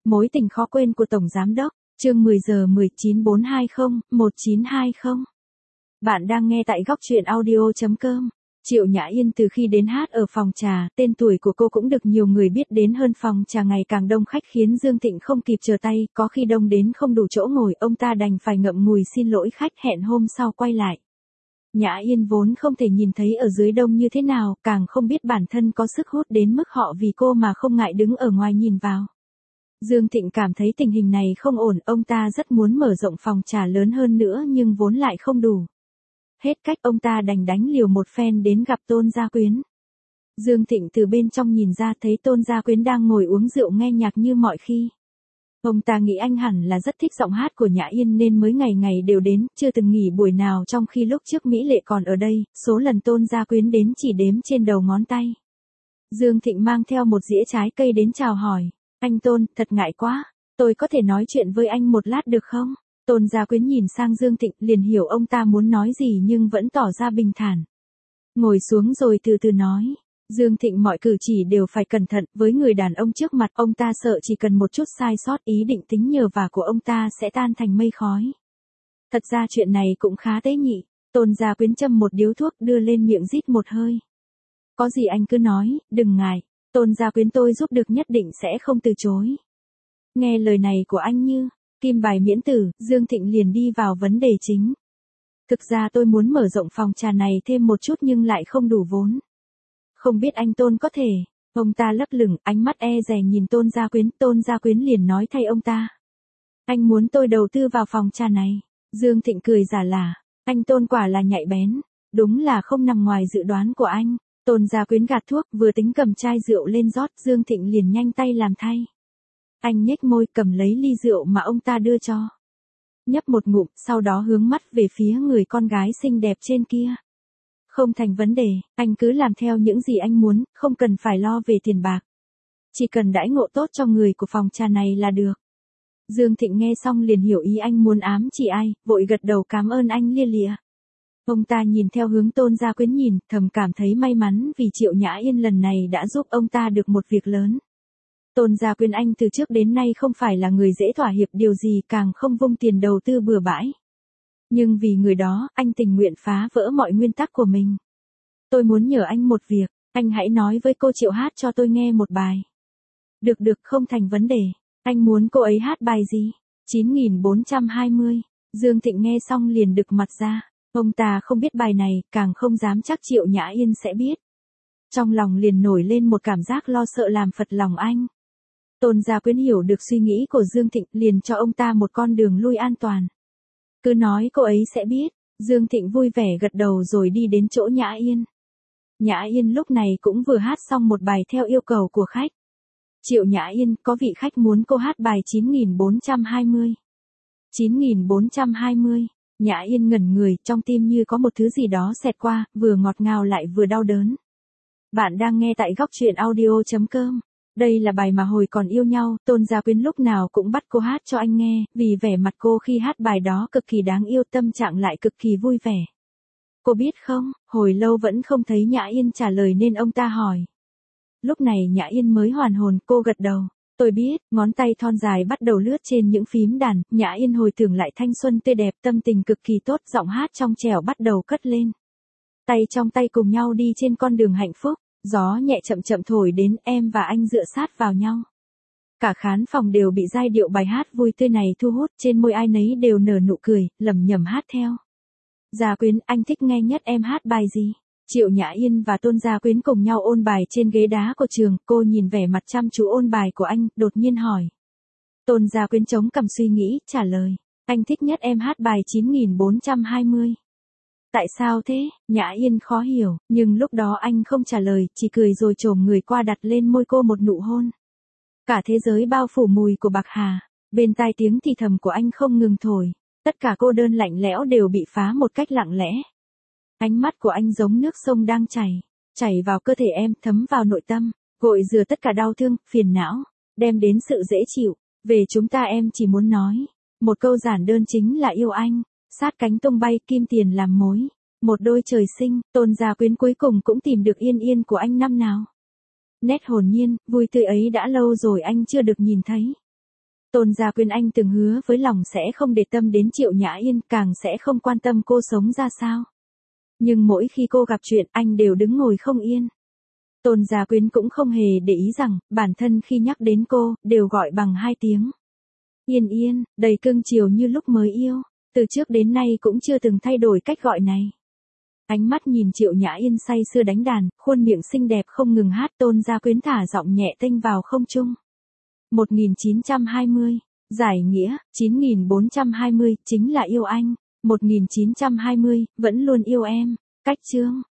Mối tình khó quên của Tổng Giám Đốc, chương 10 giờ 19 420 1920. Bạn đang nghe tại góc truyện audio.com. Triệu Nhã Yên từ khi đến hát ở phòng trà, tên tuổi của cô cũng được nhiều người biết đến hơn, phòng trà ngày càng đông khách khiến Dương Thịnh không kịp chờ tay, có khi đông đến không đủ chỗ ngồi, ông ta đành phải ngậm ngùi xin lỗi khách, hẹn hôm sau quay lại. Nhã Yên vốn không thể nhìn thấy ở dưới đông như thế nào, càng không biết bản thân có sức hút đến mức họ vì cô mà không ngại đứng ở ngoài nhìn vào. Dương Thịnh cảm thấy tình hình này không ổn, ông ta rất muốn mở rộng phòng trà lớn hơn nữa nhưng vốn lại không đủ. Hết cách, ông ta đành đánh liều một phen đến gặp Tôn Gia Quyến. Dương Thịnh từ bên trong nhìn ra thấy Tôn Gia Quyến đang ngồi uống rượu nghe nhạc như mọi khi. Ông ta nghĩ anh hẳn là rất thích giọng hát của Nhã Yên nên mới ngày ngày đều đến, chưa từng nghỉ buổi nào, trong khi lúc trước Mỹ Lệ còn ở đây, số lần Tôn Gia Quyến đến chỉ đếm trên đầu ngón tay. Dương Thịnh mang theo một dĩa trái cây đến chào hỏi. Anh Tôn, thật ngại quá, tôi có thể nói chuyện với anh một lát được không? Tôn Gia Quyến nhìn sang Dương Thịnh, liền hiểu ông ta muốn nói gì nhưng vẫn tỏ ra bình thản. Ngồi xuống rồi từ từ nói. Dương Thịnh mọi cử chỉ đều phải cẩn thận, với người đàn ông trước mặt, ông ta sợ chỉ cần một chút sai sót, ý định tính nhờ vả của ông ta sẽ tan thành mây khói. Thật ra chuyện này cũng khá tế nhị. Tôn Gia Quyến châm một điếu thuốc đưa lên miệng rít một hơi. Có gì anh cứ nói, đừng ngại. Tôn Gia Quyến, tôi giúp được nhất định sẽ không từ chối. Nghe lời này của anh như kim bài miễn tử, Dương Thịnh liền đi vào vấn đề chính. Thực ra tôi muốn mở rộng phòng trà này thêm một chút nhưng lại không đủ vốn. Không biết anh Tôn có thể. Ông ta lấp lửng, ánh mắt e dè nhìn Tôn Gia Quyến. Tôn Gia Quyến liền nói thay ông ta. Anh muốn tôi đầu tư vào phòng trà này. Dương Thịnh cười giả lả. Anh Tôn quả là nhạy bén. Đúng là không nằm ngoài dự đoán của anh. Tôn Gia Quyến gạt thuốc, vừa tính cầm chai rượu lên rót, Dương Thịnh liền nhanh tay làm thay. Anh nhếch môi cầm lấy ly rượu mà ông ta đưa cho. Nhấp một ngụm, sau đó hướng mắt về phía người con gái xinh đẹp trên kia. Không thành vấn đề, anh cứ làm theo những gì anh muốn, không cần phải lo về tiền bạc. Chỉ cần đãi ngộ tốt cho người của phòng trà này là được. Dương Thịnh nghe xong liền hiểu ý anh muốn ám chỉ ai, vội gật đầu cảm ơn anh lia lịa. Ông ta nhìn theo hướng Tôn Gia Quyến nhìn, thầm cảm thấy may mắn vì Triệu Nhã Yên lần này đã giúp ông ta được một việc lớn. Tôn Gia Quyến, anh từ trước đến nay không phải là người dễ thỏa hiệp điều gì, càng không vung tiền đầu tư bừa bãi. Nhưng vì người đó, anh tình nguyện phá vỡ mọi nguyên tắc của mình. Tôi muốn nhờ anh một việc, anh hãy nói với cô Triệu hát cho tôi nghe một bài. Được, không thành vấn đề. Anh muốn cô ấy hát bài gì? 9420. Dương Thịnh nghe xong liền đực mặt ra. Ông ta không biết bài này, càng không dám chắc Triệu Nhã Yên sẽ biết. Trong lòng liền nổi lên một cảm giác lo sợ làm phật lòng anh. Tôn Gia Quyến hiểu được suy nghĩ của Dương Thịnh, liền cho ông ta một con đường lui an toàn. Cứ nói cô ấy sẽ biết. Dương Thịnh vui vẻ gật đầu rồi đi đến chỗ Nhã Yên. Nhã Yên lúc này cũng vừa hát xong một bài theo yêu cầu của khách. Triệu Nhã Yên, có vị khách muốn cô hát bài 9420. 9420. Nhã Yên ngẩn người, trong tim như có một thứ gì đó xẹt qua, vừa ngọt ngào lại vừa đau đớn. Bạn đang nghe tại góc truyện audio.com. Đây là bài mà hồi còn yêu nhau, Tôn Gia Quyến lúc nào cũng bắt cô hát cho anh nghe, vì vẻ mặt cô khi hát bài đó cực kỳ đáng yêu, tâm trạng lại cực kỳ vui vẻ. Cô biết không, hồi lâu vẫn không thấy Nhã Yên trả lời nên ông ta hỏi. Lúc này Nhã Yên mới hoàn hồn, cô gật đầu. Tôi biết, ngón tay thon dài bắt đầu lướt trên những phím đàn, Nhã Yên hồi tưởng lại thanh xuân tươi đẹp, tâm tình cực kỳ tốt, giọng hát trong trẻo bắt đầu cất lên. Tay trong tay cùng nhau đi trên con đường hạnh phúc, gió nhẹ chậm chậm thổi đến, em và anh dựa sát vào nhau. Cả khán phòng đều bị giai điệu bài hát vui tươi này thu hút, trên môi ai nấy đều nở nụ cười, lẩm nhẩm hát theo. Gia Quyến, anh thích nghe nhất em hát bài gì? Triệu Nhã Yên và Tôn Gia Quyến cùng nhau ôn bài trên ghế đá của trường, cô nhìn vẻ mặt chăm chú ôn bài của anh, đột nhiên hỏi. Tôn Gia Quyến chống cằm suy nghĩ, trả lời. Anh thích nhất em hát bài 9420. Tại sao thế? Nhã Yên khó hiểu, nhưng lúc đó anh không trả lời, chỉ cười rồi chồm người qua đặt lên môi cô một nụ hôn. Cả thế giới bao phủ mùi của bạc hà, bên tai tiếng thì thầm của anh không ngừng thổi, tất cả cô đơn lạnh lẽo đều bị phá một cách lặng lẽ. Ánh mắt của anh giống nước sông đang chảy vào cơ thể em, thấm vào nội tâm, gội rửa tất cả đau thương, phiền não, đem đến sự dễ chịu. Về chúng ta em chỉ muốn nói, một câu giản đơn chính là yêu anh, sát cánh tung bay, kim tiền làm mối, một đôi trời sinh. Tôn Gia Quyến cuối cùng cũng tìm được Yên Yên của anh năm nào. Nét hồn nhiên, vui tươi ấy đã lâu rồi anh chưa được nhìn thấy. Tôn Gia Quyên anh từng hứa với lòng sẽ không để tâm đến Triệu Nhã Yên, càng sẽ không quan tâm cô sống ra sao. Nhưng mỗi khi cô gặp chuyện anh đều đứng ngồi không yên. Tôn Gia Quyên cũng không hề để ý rằng, bản thân khi nhắc đến cô, đều gọi bằng 2 tiếng. Yên Yên, đầy cưng chiều như lúc mới yêu, từ trước đến nay cũng chưa từng thay đổi cách gọi này. Ánh mắt nhìn Triệu Nhã Yên say sưa đánh đàn, khuôn miệng xinh đẹp không ngừng hát, Tôn Gia Quyên thả giọng nhẹ tênh vào không trung. 1920, giải nghĩa, 9420, chính là yêu anh. 1920, vẫn luôn yêu em. Cách chương.